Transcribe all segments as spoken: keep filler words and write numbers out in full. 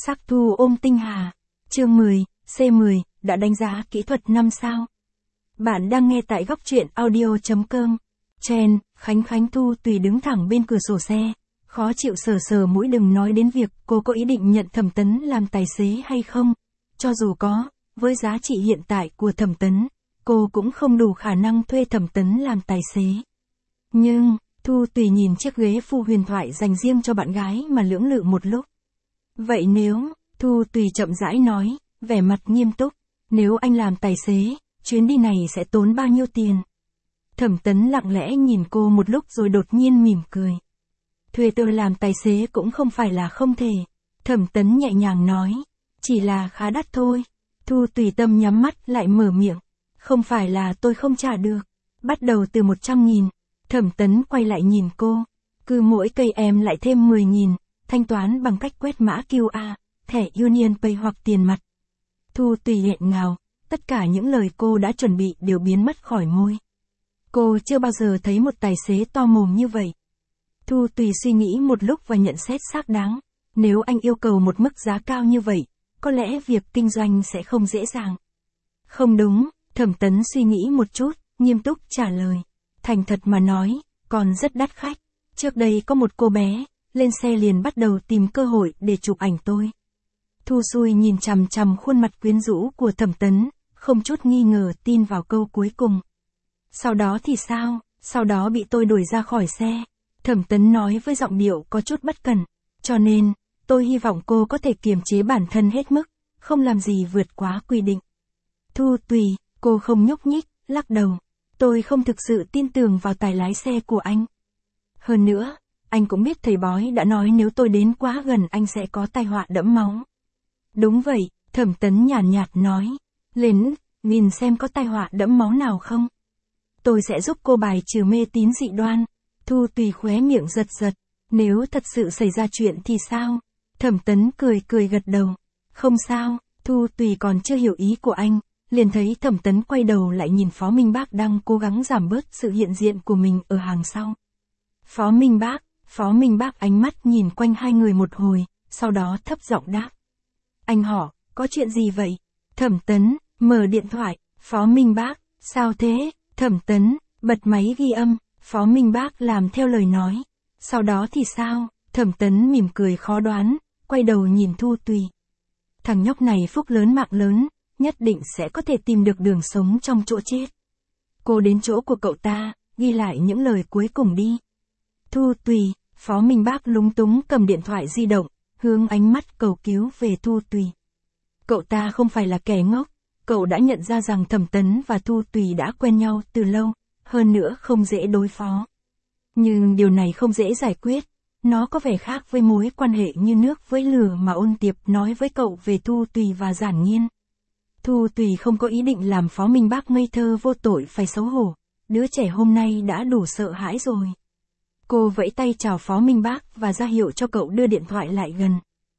Sắc thu ôm tinh hà. Chương mười, C mười, đã đánh giá kỹ thuật năm sao. Bạn đang nghe tại góc truyện audio.com. Chen, Khánh Khánh Thu Tùy đứng thẳng bên cửa sổ xe. Khó chịu sờ sờ mũi, đừng nói đến việc cô có ý định nhận Thẩm Tấn làm tài xế hay không. Cho dù có, với giá trị hiện tại của Thẩm Tấn, cô cũng không đủ khả năng thuê Thẩm Tấn làm tài xế. Nhưng, Thu Tùy nhìn chiếc ghế phu huyền thoại dành riêng cho bạn gái mà lưỡng lự một lúc. Vậy nếu, Thu Tùy chậm rãi nói, vẻ mặt nghiêm túc, nếu anh làm tài xế, chuyến đi này sẽ tốn bao nhiêu tiền? Thẩm Tấn lặng lẽ nhìn cô một lúc rồi đột nhiên mỉm cười. Thuê tôi làm tài xế cũng không phải là không thể. Thẩm Tấn nhẹ nhàng nói, chỉ là khá đắt thôi. Thu Tùy tâm nhắm mắt lại mở miệng, không phải là tôi không trả được. Bắt đầu từ một trăm nghìn. Thẩm Tấn quay lại nhìn cô, cứ mỗi cây em lại thêm mười nghìn, thanh toán bằng cách quét mã quy rờ, thẻ Union Pay hoặc tiền mặt. Thu Tùy nghẹn ngào, tất cả những lời cô đã chuẩn bị đều biến mất khỏi môi. Cô chưa bao giờ thấy một tài xế to mồm như vậy. Thu Tùy suy nghĩ một lúc và nhận xét xác đáng, nếu anh yêu cầu một mức giá cao như vậy, có lẽ việc kinh doanh sẽ không dễ dàng. Không đúng, Thẩm Tấn suy nghĩ một chút, nghiêm túc trả lời. Thành thật mà nói, còn rất đắt khách. Trước đây có một cô bé, lên xe liền bắt đầu tìm cơ hội để chụp ảnh tôi. Thu Xui nhìn chằm chằm khuôn mặt quyến rũ của Thẩm Tấn, không chút nghi ngờ tin vào câu cuối cùng. Sau đó thì sao? Sau đó bị tôi đuổi ra khỏi xe. Thẩm Tấn nói với giọng điệu có chút bất cẩn. Cho nên, tôi hy vọng cô có thể kiềm chế bản thân hết mức, không làm gì vượt quá quy định. Thu Tùy, cô không nhúc nhích, lắc đầu. Tôi không thực sự tin tưởng vào tài lái xe của anh. Hơn nữa, anh cũng biết thầy bói đã nói nếu tôi đến quá gần anh sẽ có tai họa đẫm máu. Đúng vậy, Thẩm Tấn nhàn nhạt, nhạt nói. Lên, nhìn xem có tai họa đẫm máu nào không. Tôi sẽ giúp cô bài trừ mê tín dị đoan. Thu Tùy khóe miệng giật giật. Nếu thật sự xảy ra chuyện thì sao? Thẩm Tấn cười cười gật đầu. Không sao, Thu Tùy còn chưa hiểu ý của anh. Liền thấy Thẩm Tấn quay đầu lại nhìn Phó Minh Bác đang cố gắng giảm bớt sự hiện diện của mình ở hàng sau. Phó Minh Bác, Phó Minh Bác ánh mắt nhìn quanh hai người một hồi, sau đó thấp giọng đáp. Anh họ, có chuyện gì vậy? Thẩm Tấn, mở điện thoại, Phó Minh Bác, sao thế? Thẩm Tấn, bật máy ghi âm, Phó Minh Bác làm theo lời nói. Sau đó thì sao? Thẩm Tấn mỉm cười khó đoán, quay đầu nhìn Thu Tùy. Thằng nhóc này phúc lớn mạng lớn, nhất định sẽ có thể tìm được đường sống trong chỗ chết. Cô đến chỗ của cậu ta, ghi lại những lời cuối cùng đi. Thu Tùy, Phó Minh Bác lúng túng cầm điện thoại di động, hướng ánh mắt cầu cứu về Thu Tùy. Cậu ta không phải là kẻ ngốc, cậu đã nhận ra rằng Thẩm Tấn và Thu Tùy đã quen nhau từ lâu, hơn nữa không dễ đối phó. Nhưng điều này không dễ giải quyết, nó có vẻ khác với mối quan hệ như nước với lửa mà Ôn Tiệp nói với cậu về Thu Tùy và Giản Nghiên. Thu Tùy không có ý định làm Phó Minh Bác ngây thơ vô tội phải xấu hổ, đứa trẻ hôm nay đã đủ sợ hãi rồi. Cô vẫy tay chào Phó Minh Bác và ra hiệu cho cậu đưa điện thoại lại gần.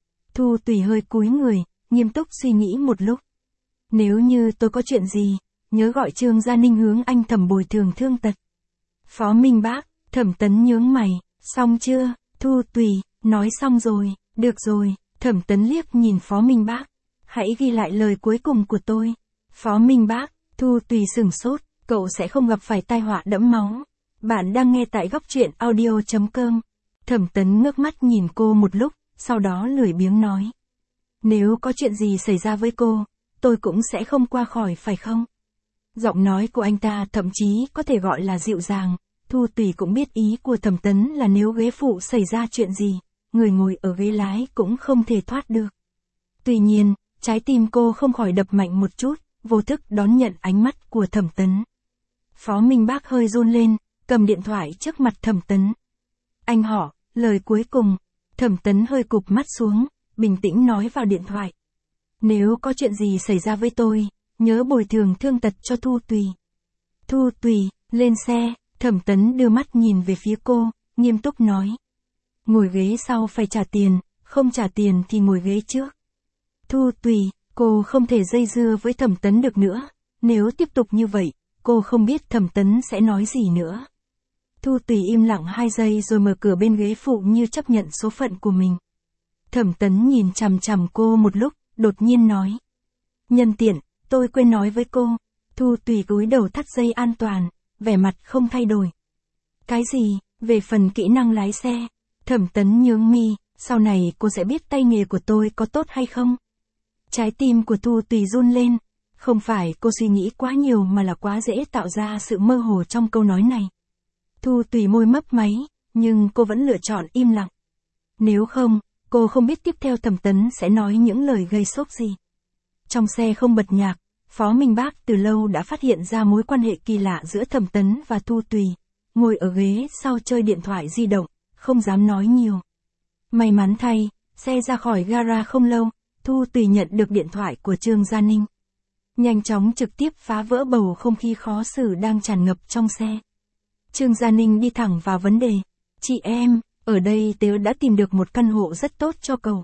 Thu Tùy hơi cúi người, nghiêm túc suy nghĩ một lúc. Nếu như tôi có chuyện gì, nhớ gọi Trương Gia Ninh hướng anh Thẩm bồi thường thương tật. Phó Minh Bác, Thẩm Tấn nhướng mày, xong chưa? Thu Tùy, nói xong rồi, được rồi, Thẩm Tấn liếc nhìn Phó Minh Bác. Hãy ghi lại lời cuối cùng của tôi. Phó Minh Bác, Thu Tùy sửng sốt, cậu sẽ không gặp phải tai họa đẫm máu. Bạn đang nghe tại góc truyện audio.com. Thẩm Tấn ngước mắt nhìn cô một lúc, sau đó lười biếng nói. Nếu có chuyện gì xảy ra với cô, tôi cũng sẽ không qua khỏi phải không? Giọng nói của anh ta thậm chí có thể gọi là dịu dàng. Thu Tùy cũng biết ý của Thẩm Tấn là nếu ghế phụ xảy ra chuyện gì, người ngồi ở ghế lái cũng không thể thoát được. Tuy nhiên, trái tim cô không khỏi đập mạnh một chút, vô thức đón nhận ánh mắt của Thẩm Tấn. Phó Minh Bác hơi run lên, cầm điện thoại trước mặt Thẩm Tấn. Anh họ, lời cuối cùng. Thẩm Tấn hơi cụp mắt xuống, bình tĩnh nói vào điện thoại. Nếu có chuyện gì xảy ra với tôi, nhớ bồi thường thương tật cho Thu Tùy. Thu Tùy, lên xe, Thẩm Tấn đưa mắt nhìn về phía cô, nghiêm túc nói. Ngồi ghế sau phải trả tiền, không trả tiền thì ngồi ghế trước. Thu Tùy, cô không thể dây dưa với Thẩm Tấn được nữa, nếu tiếp tục như vậy, cô không biết Thẩm Tấn sẽ nói gì nữa. Thu Tùy im lặng hai giây rồi mở cửa bên ghế phụ như chấp nhận số phận của mình. Thẩm Tấn nhìn chằm chằm cô một lúc, đột nhiên nói. Nhân tiện, tôi quên nói với cô. Thu Tùy cúi đầu thắt dây an toàn, vẻ mặt không thay đổi. Cái gì, về phần kỹ năng lái xe? Thẩm Tấn nhướng mi, sau này cô sẽ biết tay nghề của tôi có tốt hay không? Trái tim của Thu Tùy run lên, không phải cô suy nghĩ quá nhiều mà là quá dễ tạo ra sự mơ hồ trong câu nói này. Thu Tùy môi mấp máy, nhưng cô vẫn lựa chọn im lặng. Nếu không, cô không biết tiếp theo Thẩm Tấn sẽ nói những lời gây sốc gì. Trong xe không bật nhạc, Phó Minh Bác từ lâu đã phát hiện ra mối quan hệ kỳ lạ giữa Thẩm Tấn và Thu Tùy, ngồi ở ghế sau chơi điện thoại di động, không dám nói nhiều. May mắn thay, xe ra khỏi gara không lâu, Thu Tùy nhận được điện thoại của Trương Gia Ninh. Nhanh chóng trực tiếp phá vỡ bầu không khí khó xử đang tràn ngập trong xe. Trương Gia Ninh đi thẳng vào vấn đề. Chị em, ở đây tớ đã tìm được một căn hộ rất tốt cho cậu.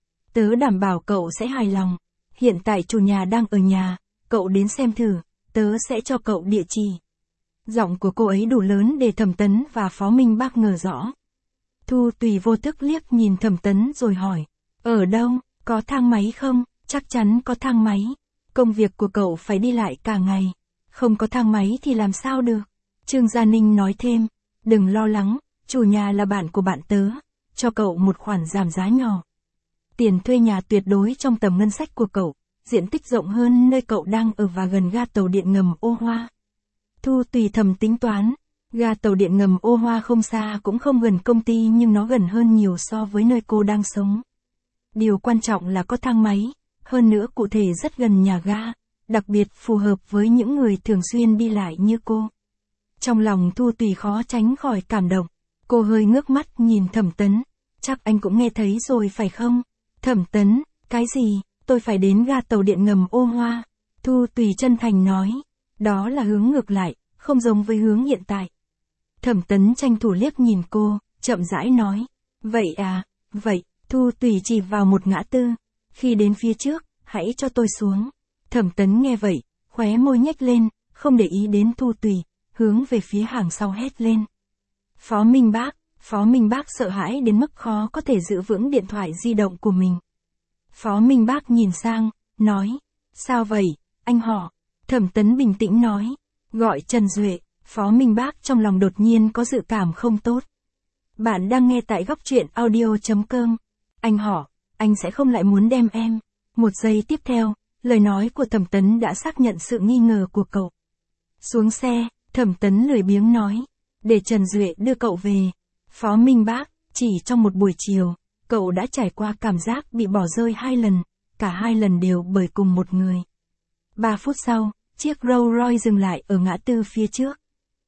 Tớ đảm bảo cậu sẽ hài lòng. Hiện tại chủ nhà đang ở nhà, cậu đến xem thử, tớ sẽ cho cậu địa chỉ. Giọng của cô ấy đủ lớn để Thẩm Tấn và Phó Minh Bác ngờ rõ. Thu Tùy vô thức liếc nhìn Thẩm Tấn rồi hỏi. Ở đâu, có thang máy không? Chắc chắn có thang máy. Công việc của cậu phải đi lại cả ngày. Không có thang máy thì làm sao được? Trương Gia Ninh nói thêm. Đừng lo lắng, chủ nhà là bạn của bạn tớ. Cho cậu một khoản giảm giá nhỏ. Tiền thuê nhà tuyệt đối trong tầm ngân sách của cậu. Diện tích rộng hơn nơi cậu đang ở và gần ga tàu điện ngầm Ô Hoa. Thu Tùy thầm tính toán. Ga tàu điện ngầm Ô Hoa không xa cũng không gần công ty nhưng nó gần hơn nhiều so với nơi cô đang sống. Điều quan trọng là có thang máy, hơn nữa cụ thể rất gần nhà ga, đặc biệt phù hợp với những người thường xuyên đi lại như cô. Trong lòng Thu Tùy khó tránh khỏi cảm động, cô hơi ngước mắt nhìn Thẩm Tấn, chắc anh cũng nghe thấy rồi phải không? Thẩm Tấn, cái gì, tôi phải đến ga tàu điện ngầm Ô Hoa? Thu Tùy chân thành nói, đó là hướng ngược lại, không giống với hướng hiện tại. Thẩm Tấn tranh thủ liếc nhìn cô, chậm rãi nói, vậy à, vậy. Thu Tùy chỉ vào một ngã tư. Khi đến phía trước, hãy cho tôi xuống. Thẩm Tấn nghe vậy, khóe môi nhếch lên, không để ý đến Thu Tùy, hướng về phía hàng sau hét lên. Phó Minh Bác, Phó Minh Bác sợ hãi đến mức khó có thể giữ vững điện thoại di động của mình. Phó Minh Bác nhìn sang, nói, sao vậy, anh họ? Thẩm Tấn bình tĩnh nói, gọi Trần Duệ. Phó Minh Bác trong lòng đột nhiên có dự cảm không tốt. Bạn đang nghe tại góc truyện audio chấm com. Anh họ, anh sẽ không lại muốn đem em. Một giây tiếp theo, lời nói của Thẩm Tấn đã xác nhận sự nghi ngờ của cậu. Xuống xe, Thẩm Tấn lười biếng nói, để Trần Duệ đưa cậu về. Phó Minh Bác, chỉ trong một buổi chiều, cậu đã trải qua cảm giác bị bỏ rơi hai lần, cả hai lần đều bởi cùng một người. Ba phút sau, chiếc Rolls Royce dừng lại ở ngã tư phía trước.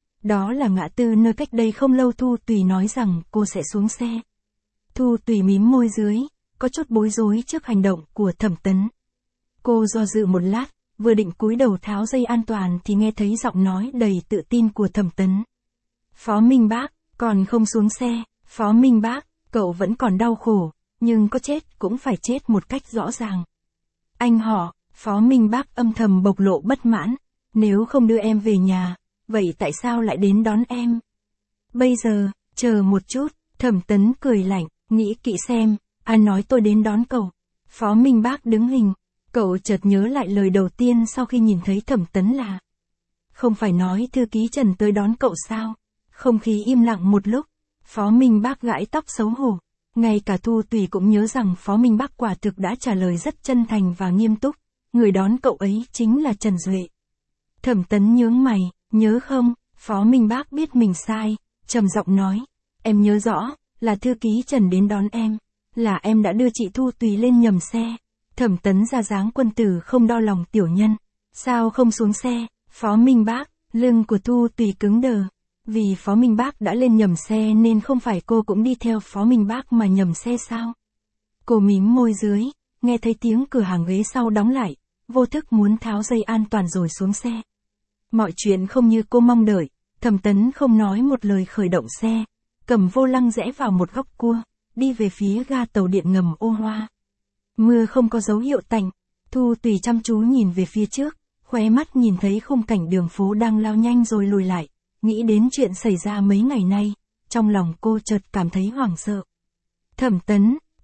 Đó là ngã tư nơi cách đây không lâu Thu Tùy nói rằng cô sẽ xuống xe. Thu Tùy mím môi dưới, có chút bối rối trước hành động của Thẩm Tấn. Cô do dự một lát, vừa định cúi đầu tháo dây an toàn thì nghe thấy giọng nói đầy tự tin của Thẩm Tấn. Phó Minh Bác, còn không xuống xe, Phó Minh Bác, cậu vẫn còn đau khổ, nhưng có chết cũng phải chết một cách rõ ràng. Anh họ, Phó Minh Bác âm thầm bộc lộ bất mãn, nếu không đưa em về nhà, vậy tại sao lại đến đón em? Bây giờ, chờ một chút, Thẩm Tấn cười lạnh, nghĩ kỹ xem, ai nói tôi đến đón cậu? Phó Minh Bác đứng hình, cậu chợt nhớ lại lời đầu tiên sau khi nhìn thấy Thẩm Tấn là. Không phải nói thư ký Trần tới đón cậu sao? Không khí im lặng một lúc, Phó Minh Bác gãi tóc xấu hổ. Ngay cả Thu Tùy cũng nhớ rằng Phó Minh Bác quả thực đã trả lời rất chân thành và nghiêm túc, người đón cậu ấy chính là Trần Duệ. Thẩm Tấn nhướng mày, nhớ không? Phó Minh Bác biết mình sai, trầm giọng nói, em nhớ rõ, là thư ký Trần đến đón em, là em đã đưa chị Thu Tùy lên nhầm xe. Thẩm Tấn ra dáng quân tử không đo lòng tiểu nhân, sao không xuống xe? Phó Minh Bác, lưng của Thu Tùy cứng đờ, vì Phó Minh Bác đã lên nhầm xe nên không phải cô cũng đi theo Phó Minh Bác mà nhầm xe sao? Cô mím môi dưới, nghe thấy tiếng cửa hàng ghế sau đóng lại, vô thức muốn tháo dây an toàn rồi xuống xe. Mọi chuyện không như cô mong đợi, Thẩm Tấn không nói một lời khởi động xe, cầm vô lăng rẽ vào một góc cua, đi về phía ga tàu điện ngầm Ô Hoa. Mưa không có dấu hiệu tạnh, Thu Tùy chăm chú nhìn về phía trước, khóe mắt nhìn thấy khung cảnh đường phố đang lao nhanh rồi lùi lại, nghĩ đến chuyện xảy ra mấy ngày nay, trong lòng cô chợt cảm thấy hoảng sợ. Thẩm Tấn,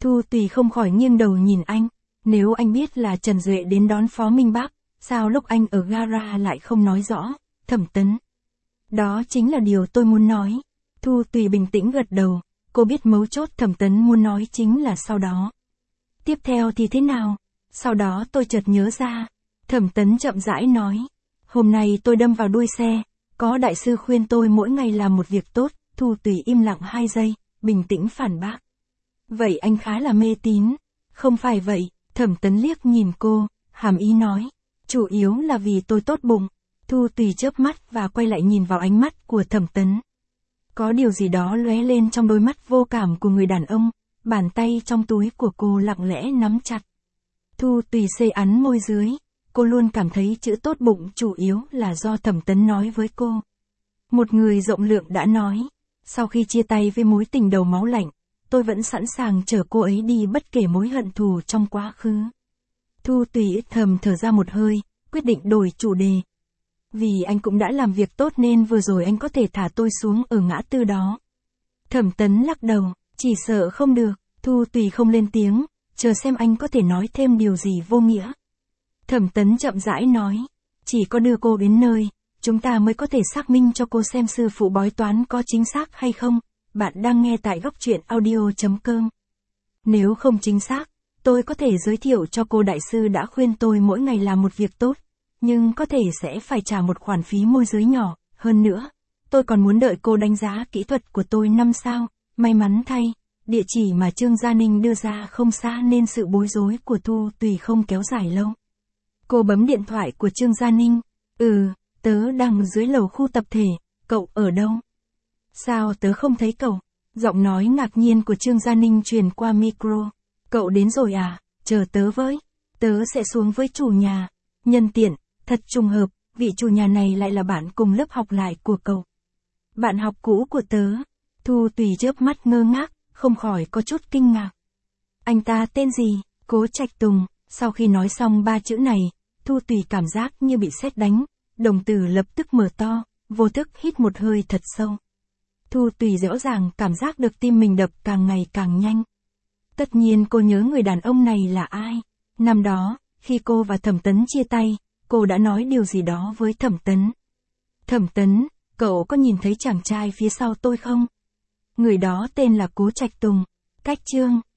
Thu Tùy không khỏi nghiêng đầu nhìn anh. Nếu anh biết là Trần Duệ đến đón Phó Minh Bác, sao lúc anh ở gara lại không nói rõ, Thẩm Tấn? Đó chính là điều tôi muốn nói. Thu Tùy bình tĩnh gật đầu, cô biết mấu chốt Thẩm Tấn muốn nói chính là sau đó. Tiếp theo thì thế nào? Sau đó tôi chợt nhớ ra. Thẩm Tấn chậm rãi nói. Hôm nay tôi đâm vào đuôi xe, có đại sư khuyên tôi mỗi ngày làm một việc tốt. Thu Tùy im lặng hai giây, bình tĩnh phản bác. Vậy anh khá là mê tín. Không phải vậy, Thẩm Tấn liếc nhìn cô, hàm ý nói. Chủ yếu là vì tôi tốt bụng. Thu Tùy chớp mắt và quay lại nhìn vào ánh mắt của Thẩm Tấn. Có điều gì đó lóe lên trong đôi mắt vô cảm của người đàn ông, bàn tay trong túi của cô lặng lẽ nắm chặt. Thu Tùy xê ắn môi dưới, cô luôn cảm thấy chữ tốt bụng chủ yếu là do Thẩm Tấn nói với cô. Một người rộng lượng đã nói, sau khi chia tay với mối tình đầu máu lạnh, tôi vẫn sẵn sàng chở cô ấy đi bất kể mối hận thù trong quá khứ. Thu Tùy thầm thở ra một hơi, quyết định đổi chủ đề. Vì anh cũng đã làm việc tốt nên vừa rồi anh có thể thả tôi xuống ở ngã tư đó. Thẩm Tấn lắc đầu, chỉ sợ không được. Thu Tùy không lên tiếng, chờ xem anh có thể nói thêm điều gì vô nghĩa. Thẩm Tấn chậm rãi nói, chỉ có đưa cô đến nơi, chúng ta mới có thể xác minh cho cô xem sư phụ bói toán có chính xác hay không. Bạn đang nghe tại góc truyện audio chấm com. Nếu không chính xác, tôi có thể giới thiệu cho cô đại sư đã khuyên tôi mỗi ngày làm một việc tốt, nhưng có thể sẽ phải trả một khoản phí môi giới nhỏ. Hơn nữa, tôi còn muốn đợi cô đánh giá kỹ thuật của tôi năm sao. May mắn thay, địa chỉ mà Trương Gia Ninh đưa ra không xa nên sự bối rối của Thu Tùy không kéo dài lâu. Cô bấm điện thoại của Trương Gia Ninh. Ừ, tớ đang dưới lầu khu tập thể, cậu ở đâu? Sao tớ không thấy cậu? Giọng nói ngạc nhiên của Trương Gia Ninh truyền qua micro. Cậu đến rồi à? Chờ tớ với. Tớ sẽ xuống với chủ nhà. Nhân tiện, thật trùng hợp, vị chủ nhà này lại là bạn cùng lớp học lại của cậu. Bạn học cũ của tớ. Thu Tùy chớp mắt ngơ ngác, không khỏi có chút kinh ngạc. Anh ta tên gì? Cố Trạch Tùng. Sau khi nói xong ba chữ này, Thu Tùy cảm giác như bị sét đánh, đồng tử lập tức mở to, vô thức hít một hơi thật sâu. Thu Tùy rõ ràng cảm giác được tim mình đập càng ngày càng nhanh. Tất nhiên cô nhớ người đàn ông này là ai. Năm đó, khi cô và Thẩm Tấn chia tay, cô đã nói điều gì đó với Thẩm Tấn. Thẩm Tấn, cậu có nhìn thấy chàng trai phía sau tôi không? Người đó tên là Cố Trạch Tùng. Cách Trương